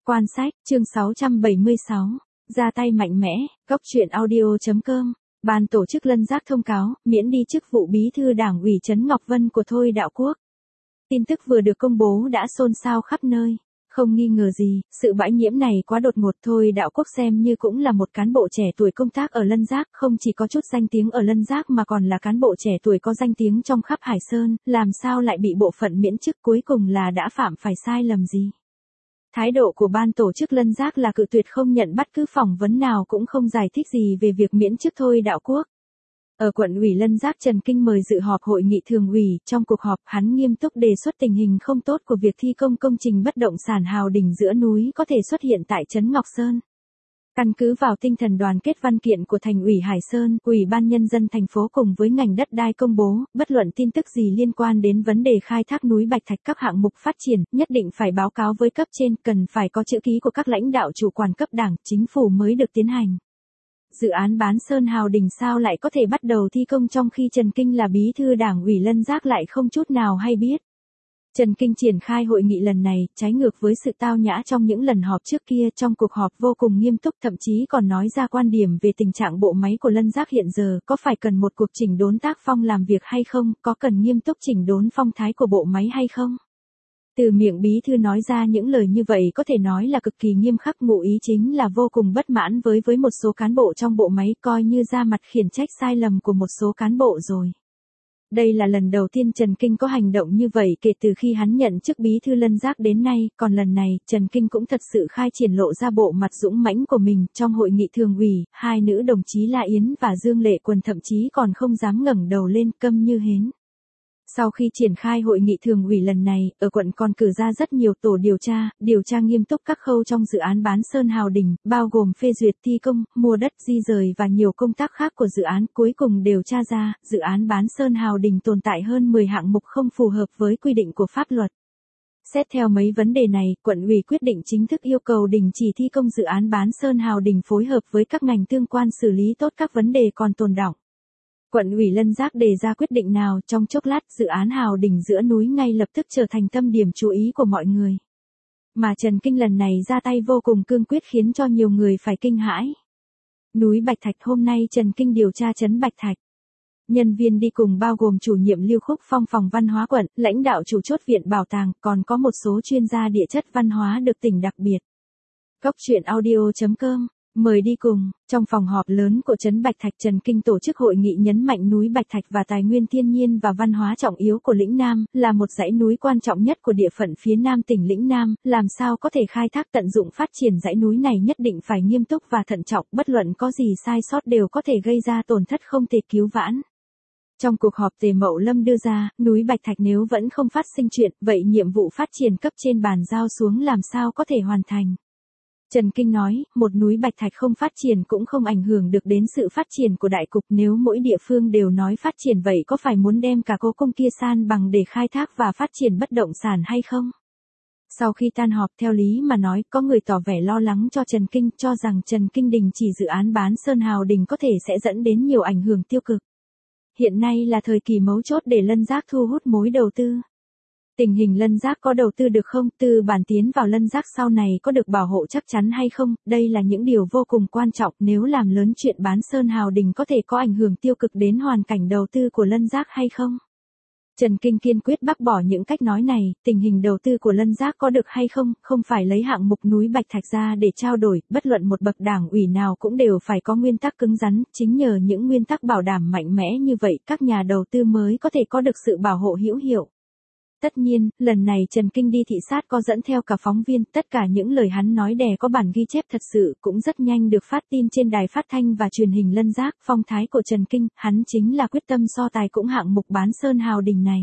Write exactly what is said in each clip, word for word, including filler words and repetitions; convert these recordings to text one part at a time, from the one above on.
Quan sách, chương sáu trăm bảy mươi sáu. Ra tay mạnh mẽ, góc truyện audio.com. Ban tổ chức Lân Giác thông cáo, miễn đi chức vụ bí thư Đảng ủy Trấn Ngọc Vân của Thôi Đạo Quốc. Tin tức vừa được công bố đã xôn xao khắp nơi. Không nghi ngờ gì, sự bãi nhiễm này quá đột ngột. Thôi Đạo Quốc xem như cũng là một cán bộ trẻ tuổi công tác ở Lân Giác, không chỉ có chút danh tiếng ở Lân Giác mà còn là cán bộ trẻ tuổi có danh tiếng trong khắp Hải Sơn, làm sao lại bị bộ phận miễn chức, cuối cùng là đã phạm phải sai lầm gì? Thái độ của ban tổ chức Lân Giác là cự tuyệt, không nhận bất cứ phỏng vấn nào, cũng không giải thích gì về việc miễn chức Thôi Đạo Quốc. Ở quận ủy Lân Giác, Trần Kinh mời dự họp hội nghị thường ủy, trong cuộc họp hắn nghiêm túc đề xuất tình hình không tốt của việc thi công công trình bất động sản Hào Đình giữa núi có thể xuất hiện tại Trấn Ngọc Sơn. Căn cứ vào tinh thần đoàn kết văn kiện của Thành ủy Hải Sơn, Ủy ban Nhân dân thành phố cùng với ngành đất đai công bố, bất luận tin tức gì liên quan đến vấn đề khai thác núi Bạch Thạch các hạng mục phát triển, nhất định phải báo cáo với cấp trên, cần phải có chữ ký của các lãnh đạo chủ quản cấp đảng, chính phủ mới được tiến hành. Dự án bán Sơn Hào Đình sao lại có thể bắt đầu thi công trong khi Trần Kinh là bí thư Đảng ủy Lân Giác lại không chút nào hay biết. Trần Kinh triển khai hội nghị lần này, trái ngược với sự tao nhã trong những lần họp trước kia, trong cuộc họp vô cùng nghiêm túc, thậm chí còn nói ra quan điểm về tình trạng bộ máy của Lân Giác hiện giờ, có phải cần một cuộc chỉnh đốn tác phong làm việc hay không, có cần nghiêm túc chỉnh đốn phong thái của bộ máy hay không. Từ miệng bí thư nói ra những lời như vậy có thể nói là cực kỳ nghiêm khắc, ngụ ý chính là vô cùng bất mãn với với một số cán bộ trong bộ máy, coi như ra mặt khiển trách sai lầm của một số cán bộ rồi. Đây là lần đầu tiên Trần Kinh có hành động như vậy kể từ khi hắn nhận chức bí thư Lân Giác đến nay, còn lần này, Trần Kinh cũng thật sự khai triển lộ ra bộ mặt dũng mãnh của mình. Trong hội nghị thường ủy, hai nữ đồng chí La Yến và Dương Lệ Quần thậm chí còn không dám ngẩng đầu lên, câm như hến. Sau khi triển khai hội nghị thường ủy lần này, ở quận còn cử ra rất nhiều tổ điều tra, điều tra nghiêm túc các khâu trong dự án bán Sơn Hào Đình, bao gồm phê duyệt thi công, mua đất, di rời và nhiều công tác khác của dự án. Cuối cùng điều tra ra, dự án bán Sơn Hào Đình tồn tại hơn mười hạng mục không phù hợp với quy định của pháp luật. Xét theo mấy vấn đề này, quận ủy quyết định chính thức yêu cầu đình chỉ thi công dự án bán Sơn Hào Đình, phối hợp với các ngành tương quan xử lý tốt các vấn đề còn tồn đọng. Quận ủy Lân Giác đề ra quyết định nào, trong chốc lát dự án Hào Đình giữa núi ngay lập tức trở thành tâm điểm chú ý của mọi người. Mà Trần Kinh lần này ra tay vô cùng cương quyết khiến cho nhiều người phải kinh hãi. Núi Bạch Thạch, hôm nay Trần Kinh điều tra trấn Bạch Thạch. Nhân viên đi cùng bao gồm chủ nhiệm Lưu Khúc Phong phòng văn hóa quận, lãnh đạo chủ chốt viện bảo tàng, còn có một số chuyên gia địa chất văn hóa được tỉnh đặc biệt. Góc truyện audio.com mời đi cùng. Trong phòng họp lớn của trấn Bạch Thạch, Trần Kinh tổ chức hội nghị nhấn mạnh núi Bạch Thạch và tài nguyên thiên nhiên và văn hóa trọng yếu của lĩnh Nam, là một dãy núi quan trọng nhất của địa phận phía Nam tỉnh lĩnh Nam, làm sao có thể khai thác tận dụng phát triển dãy núi này nhất định phải nghiêm túc và thận trọng, bất luận có gì sai sót đều có thể gây ra tổn thất không thể cứu vãn. Trong cuộc họp Tề Mậu Lâm đưa ra, núi Bạch Thạch nếu vẫn không phát sinh chuyện, vậy nhiệm vụ phát triển cấp trên bàn giao xuống làm sao có thể hoàn thành. Trần Kinh nói, một núi Bạch Thạch không phát triển cũng không ảnh hưởng được đến sự phát triển của đại cục, nếu mỗi địa phương đều nói phát triển vậy có phải muốn đem cả cố cung kia san bằng để khai thác và phát triển bất động sản hay không? Sau khi tan họp, theo lý mà nói, có người tỏ vẻ lo lắng cho Trần Kinh, cho rằng Trần Kinh đình chỉ dự án bán Sơn Hào Đình có thể sẽ dẫn đến nhiều ảnh hưởng tiêu cực. Hiện nay là thời kỳ mấu chốt để Lân Giác thu hút mối đầu tư. Tình hình Lân Giác có đầu tư được không, tư bản tiến vào Lân Giác sau này có được bảo hộ chắc chắn hay không, đây là những điều vô cùng quan trọng, nếu làm lớn chuyện bán Sơn Hào Đình có thể có ảnh hưởng tiêu cực đến hoàn cảnh đầu tư của Lân Giác hay không. Trần Kinh kiên quyết bác bỏ những cách nói này, tình hình đầu tư của Lân Giác có được hay không, không phải lấy hạng mục núi Bạch Thạch ra để trao đổi, bất luận một bậc đảng ủy nào cũng đều phải có nguyên tắc cứng rắn, chính nhờ những nguyên tắc bảo đảm mạnh mẽ như vậy, các nhà đầu tư mới có thể có được sự bảo hộ hữu hiệu. Tất nhiên, lần này Trần Kinh đi thị sát có dẫn theo cả phóng viên, tất cả những lời hắn nói đè có bản ghi chép thật sự, cũng rất nhanh được phát tin trên đài phát thanh và truyền hình Lân Giác. Phong thái của Trần Kinh, hắn chính là quyết tâm so tài cũng hạng mục bán Sơn Hào Đình này.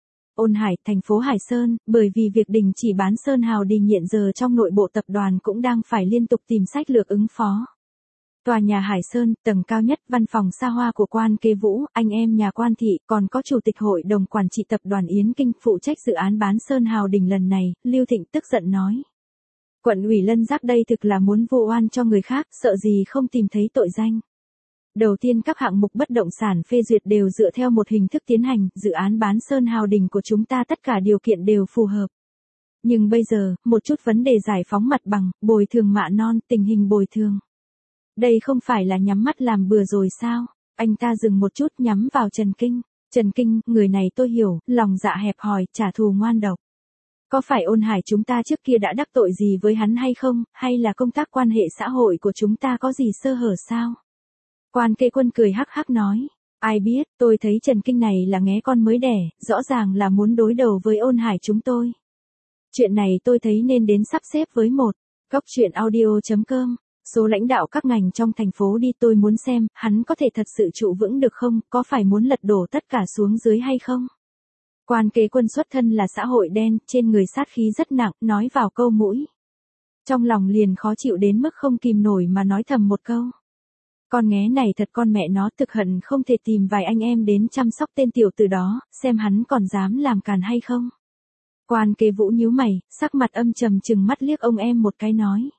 Ôn Hải, thành phố Hải Sơn, bởi vì việc đình chỉ bán Sơn Hào Đình hiện giờ trong nội bộ tập đoàn cũng đang phải liên tục tìm sách lược ứng phó. Tòa nhà Hải Sơn, tầng cao nhất, văn phòng xa hoa của Quan Kế Vũ, anh em nhà Quan thị, còn có chủ tịch hội đồng quản trị tập đoàn Yến Kinh phụ trách dự án bán Sơn Hào Đình lần này, Lưu Thịnh tức giận nói. Quận ủy Lân Giác đây thực là muốn vu oan cho người khác, sợ gì không tìm thấy tội danh. Đầu tiên các hạng mục bất động sản phê duyệt đều dựa theo một hình thức tiến hành, dự án bán Sơn Hào Đình của chúng ta tất cả điều kiện đều phù hợp. Nhưng bây giờ, một chút vấn đề giải phóng mặt bằng, bồi thường mạ non, tình hình bồi thường. Đây không phải là nhắm mắt làm bừa rồi sao? Anh ta dừng một chút nhắm vào Trần Kinh. Trần Kinh, người này tôi hiểu, lòng dạ hẹp hòi, trả thù ngoan độc. Có phải Ôn Hải chúng ta trước kia đã đắc tội gì với hắn hay không, hay là công tác quan hệ xã hội của chúng ta có gì sơ hở sao? Quan Kế Quân cười hắc hắc nói. Ai biết, tôi thấy Trần Kinh này là nghé con mới đẻ, rõ ràng là muốn đối đầu với Ôn Hải chúng tôi. Chuyện này tôi thấy nên đến sắp xếp với một. Góc truyện audio chấm com. Số lãnh đạo các ngành trong thành phố đi, tôi muốn xem, hắn có thể thật sự trụ vững được không, có phải muốn lật đổ tất cả xuống dưới hay không? Quan Kế Quân xuất thân là xã hội đen, trên người sát khí rất nặng, nói vào câu mũi. Trong lòng liền khó chịu đến mức không kìm nổi mà nói thầm một câu. Con nghé này thật con mẹ nó, thực hận không thể tìm vài anh em đến chăm sóc tên tiểu tử đó, xem hắn còn dám làm càn hay không. Quan Kế Vũ nhíu mày, sắc mặt âm trầm chừng mắt liếc ông em một cái nói.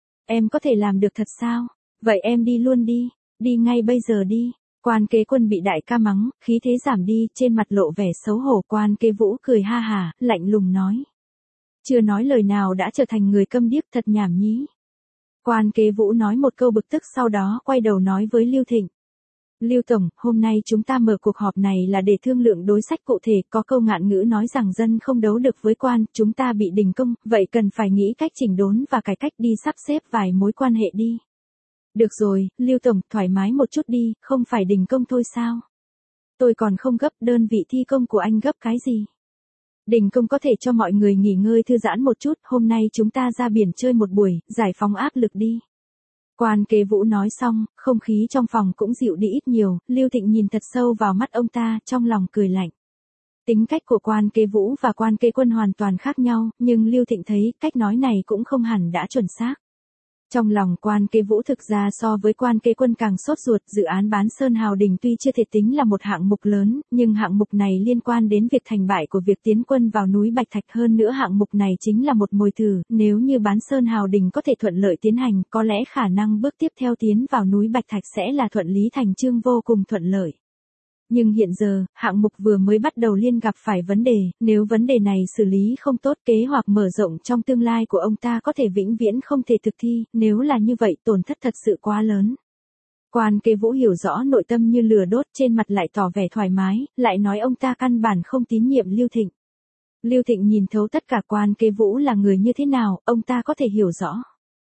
Em có thể làm được thật sao? Vậy em đi luôn đi, đi ngay bây giờ đi. Quan Kế Quân bị đại ca mắng, khí thế giảm đi, trên mặt lộ vẻ xấu hổ. Quan Kế Vũ cười ha hả, lạnh lùng nói. Chưa nói lời nào đã trở thành người câm điếc, thật nhảm nhí. Quan Kế Vũ nói một câu bực tức, sau đó quay đầu nói với Lưu Thịnh. Lưu Tổng, hôm nay chúng ta mở cuộc họp này là để thương lượng đối sách cụ thể, có câu ngạn ngữ nói rằng dân không đấu được với quan, chúng ta bị đình công, vậy cần phải nghĩ cách chỉnh đốn và cải cách đi, sắp xếp vài mối quan hệ đi. Được rồi, Lưu Tổng, thoải mái một chút đi, không phải đình công thôi sao? Tôi còn không gấp, đơn vị thi công của anh gấp cái gì? Đình công có thể cho mọi người nghỉ ngơi thư giãn một chút, hôm nay chúng ta ra biển chơi một buổi, giải phóng áp lực đi. Quan Kế Vũ nói xong, không khí trong phòng cũng dịu đi ít nhiều, Lưu Thịnh nhìn thật sâu vào mắt ông ta, trong lòng cười lạnh. Tính cách của Quan Kế Vũ và Quan Kế Quân hoàn toàn khác nhau, nhưng Lưu Thịnh thấy cách nói này cũng không hẳn đã chuẩn xác. Trong lòng Quan Kế Vũ thực ra so với Quan Kế Quân càng sốt ruột, dự án bán Sơn Hào Đình tuy chưa thể tính là một hạng mục lớn, nhưng hạng mục này liên quan đến việc thành bại của việc tiến quân vào núi Bạch Thạch, hơn nữa hạng mục này chính là một mồi thử, nếu như bán Sơn Hào Đình có thể thuận lợi tiến hành, có lẽ khả năng bước tiếp theo tiến vào núi Bạch Thạch sẽ là thuận lý thành chương, vô cùng thuận lợi. Nhưng hiện giờ, hạng mục vừa mới bắt đầu liên gặp phải vấn đề, nếu vấn đề này xử lý không tốt, kế hoạch mở rộng trong tương lai của ông ta có thể vĩnh viễn không thể thực thi, nếu là như vậy tổn thất thật sự quá lớn. Quan Kế Vũ hiểu rõ nội tâm như lửa đốt, trên mặt lại tỏ vẻ thoải mái, lại nói ông ta căn bản không tín nhiệm Lưu Thịnh. Lưu Thịnh nhìn thấu tất cả Quan Kế Vũ là người như thế nào, ông ta có thể hiểu rõ.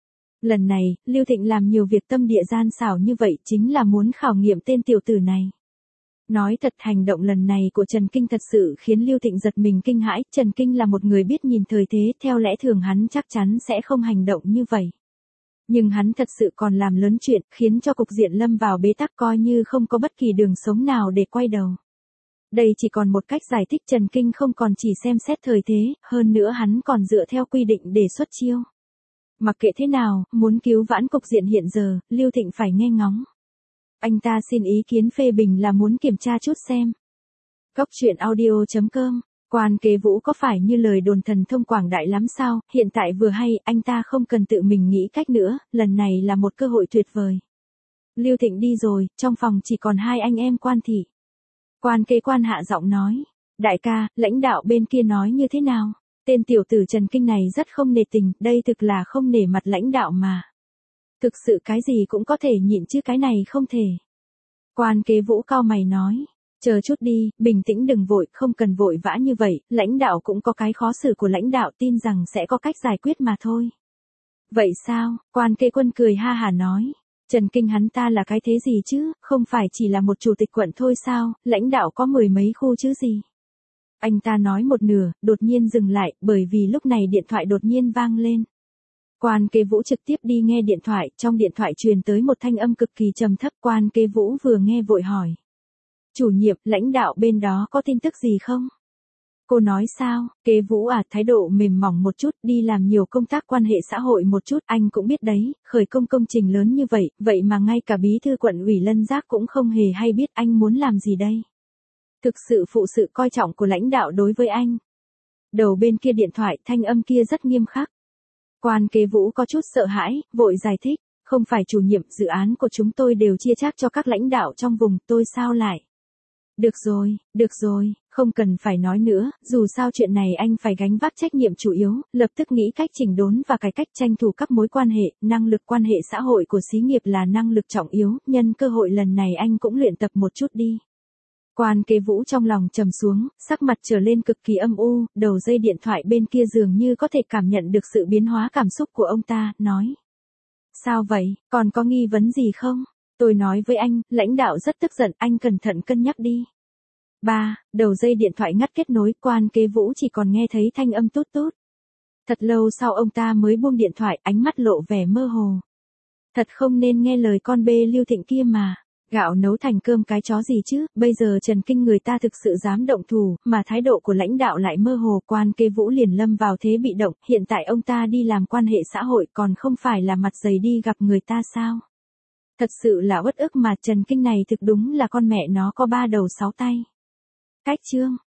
Lần này, Lưu Thịnh làm nhiều việc tâm địa gian xảo như vậy chính là muốn khảo nghiệm tên tiểu tử này. Nói thật, hành động lần này của Trần Kinh thật sự khiến Lưu Thịnh giật mình kinh hãi, Trần Kinh là một người biết nhìn thời thế, theo lẽ thường hắn chắc chắn sẽ không hành động như vậy. Nhưng hắn thật sự còn làm lớn chuyện, khiến cho cục diện lâm vào bế tắc, coi như không có bất kỳ đường sống nào để quay đầu. Đây chỉ còn một cách giải thích, Trần Kinh không còn chỉ xem xét thời thế, hơn nữa hắn còn dựa theo quy định để xuất chiêu. Mặc kệ thế nào, muốn cứu vãn cục diện hiện giờ, Lưu Thịnh phải nghe ngóng. Anh ta xin ý kiến phê bình là muốn kiểm tra chút xem. Góc truyện audio chấm com. Quan Kế Vũ có phải như lời đồn thần thông quảng đại lắm sao, hiện tại vừa hay, anh ta không cần tự mình nghĩ cách nữa, lần này là một cơ hội tuyệt vời. Lưu Thịnh đi rồi, trong phòng chỉ còn hai anh em Quan thị. Quan Kế Quan hạ giọng nói, đại ca, lãnh đạo bên kia nói như thế nào? Tên tiểu tử Trần Kinh này rất không nể tình, đây thực là không nể mặt lãnh đạo mà. Thực sự cái gì cũng có thể nhịn chứ cái này không thể. Quan Kế Vũ cau mày nói, chờ chút đi, bình tĩnh đừng vội, không cần vội vã như vậy, lãnh đạo cũng có cái khó xử của lãnh đạo, tin rằng sẽ có cách giải quyết mà thôi. Vậy sao? Quan Kế Quân cười ha hả nói, Trần Kinh hắn ta là cái thế gì chứ, không phải chỉ là một chủ tịch quận thôi sao, lãnh đạo có mười mấy khu chứ gì. Anh ta nói một nửa, đột nhiên dừng lại, bởi vì lúc này điện thoại đột nhiên vang lên. Quan Kế Vũ trực tiếp đi nghe điện thoại, trong điện thoại truyền tới một thanh âm cực kỳ trầm thấp. Quan Kế Vũ vừa nghe vội hỏi. Chủ nhiệm, lãnh đạo bên đó có tin tức gì không? Cô nói sao, Kế Vũ à, thái độ mềm mỏng một chút, đi làm nhiều công tác quan hệ xã hội một chút, anh cũng biết đấy, khởi công công trình lớn như vậy, vậy mà ngay cả bí thư quận ủy Lân Giác cũng không hề hay biết, anh muốn làm gì đây? Thực sự phụ sự coi trọng của lãnh đạo đối với anh. Đầu bên kia điện thoại, thanh âm kia rất nghiêm khắc. Quan Kế Vũ có chút sợ hãi, vội giải thích, không phải chủ nhiệm, dự án của chúng tôi đều chia chác cho các lãnh đạo trong vùng, tôi sao lại? Được rồi, được rồi, không cần phải nói nữa, dù sao chuyện này anh phải gánh vác trách nhiệm chủ yếu, lập tức nghĩ cách chỉnh đốn và cải cách tranh thủ các mối quan hệ, năng lực quan hệ xã hội của xí nghiệp là năng lực trọng yếu, nhân cơ hội lần này anh cũng luyện tập một chút đi. Quan Kế Vũ trong lòng trầm xuống, sắc mặt trở lên cực kỳ âm u, đầu dây điện thoại bên kia dường như có thể cảm nhận được sự biến hóa cảm xúc của ông ta, nói. Sao vậy, còn có nghi vấn gì không? Tôi nói với anh, lãnh đạo rất tức giận, anh cẩn thận cân nhắc đi. Ba, đầu dây điện thoại ngắt kết nối, Quan Kế Vũ chỉ còn nghe thấy thanh âm tút tút. Thật lâu sau ông ta mới buông điện thoại, ánh mắt lộ vẻ mơ hồ. Thật không nên nghe lời con bê Lưu Thịnh kia mà. Gạo nấu thành cơm cái chó gì chứ, bây giờ Trần Kinh người ta thực sự dám động thủ, mà thái độ của lãnh đạo lại mơ hồ. Quan Kế Vũ liền lâm vào thế bị động, hiện tại ông ta đi làm quan hệ xã hội còn không phải là mặt dày đi gặp người ta sao? Thật sự là uất ức mà, Trần Kinh này thực đúng là con mẹ nó có ba đầu sáu tay. Cách chương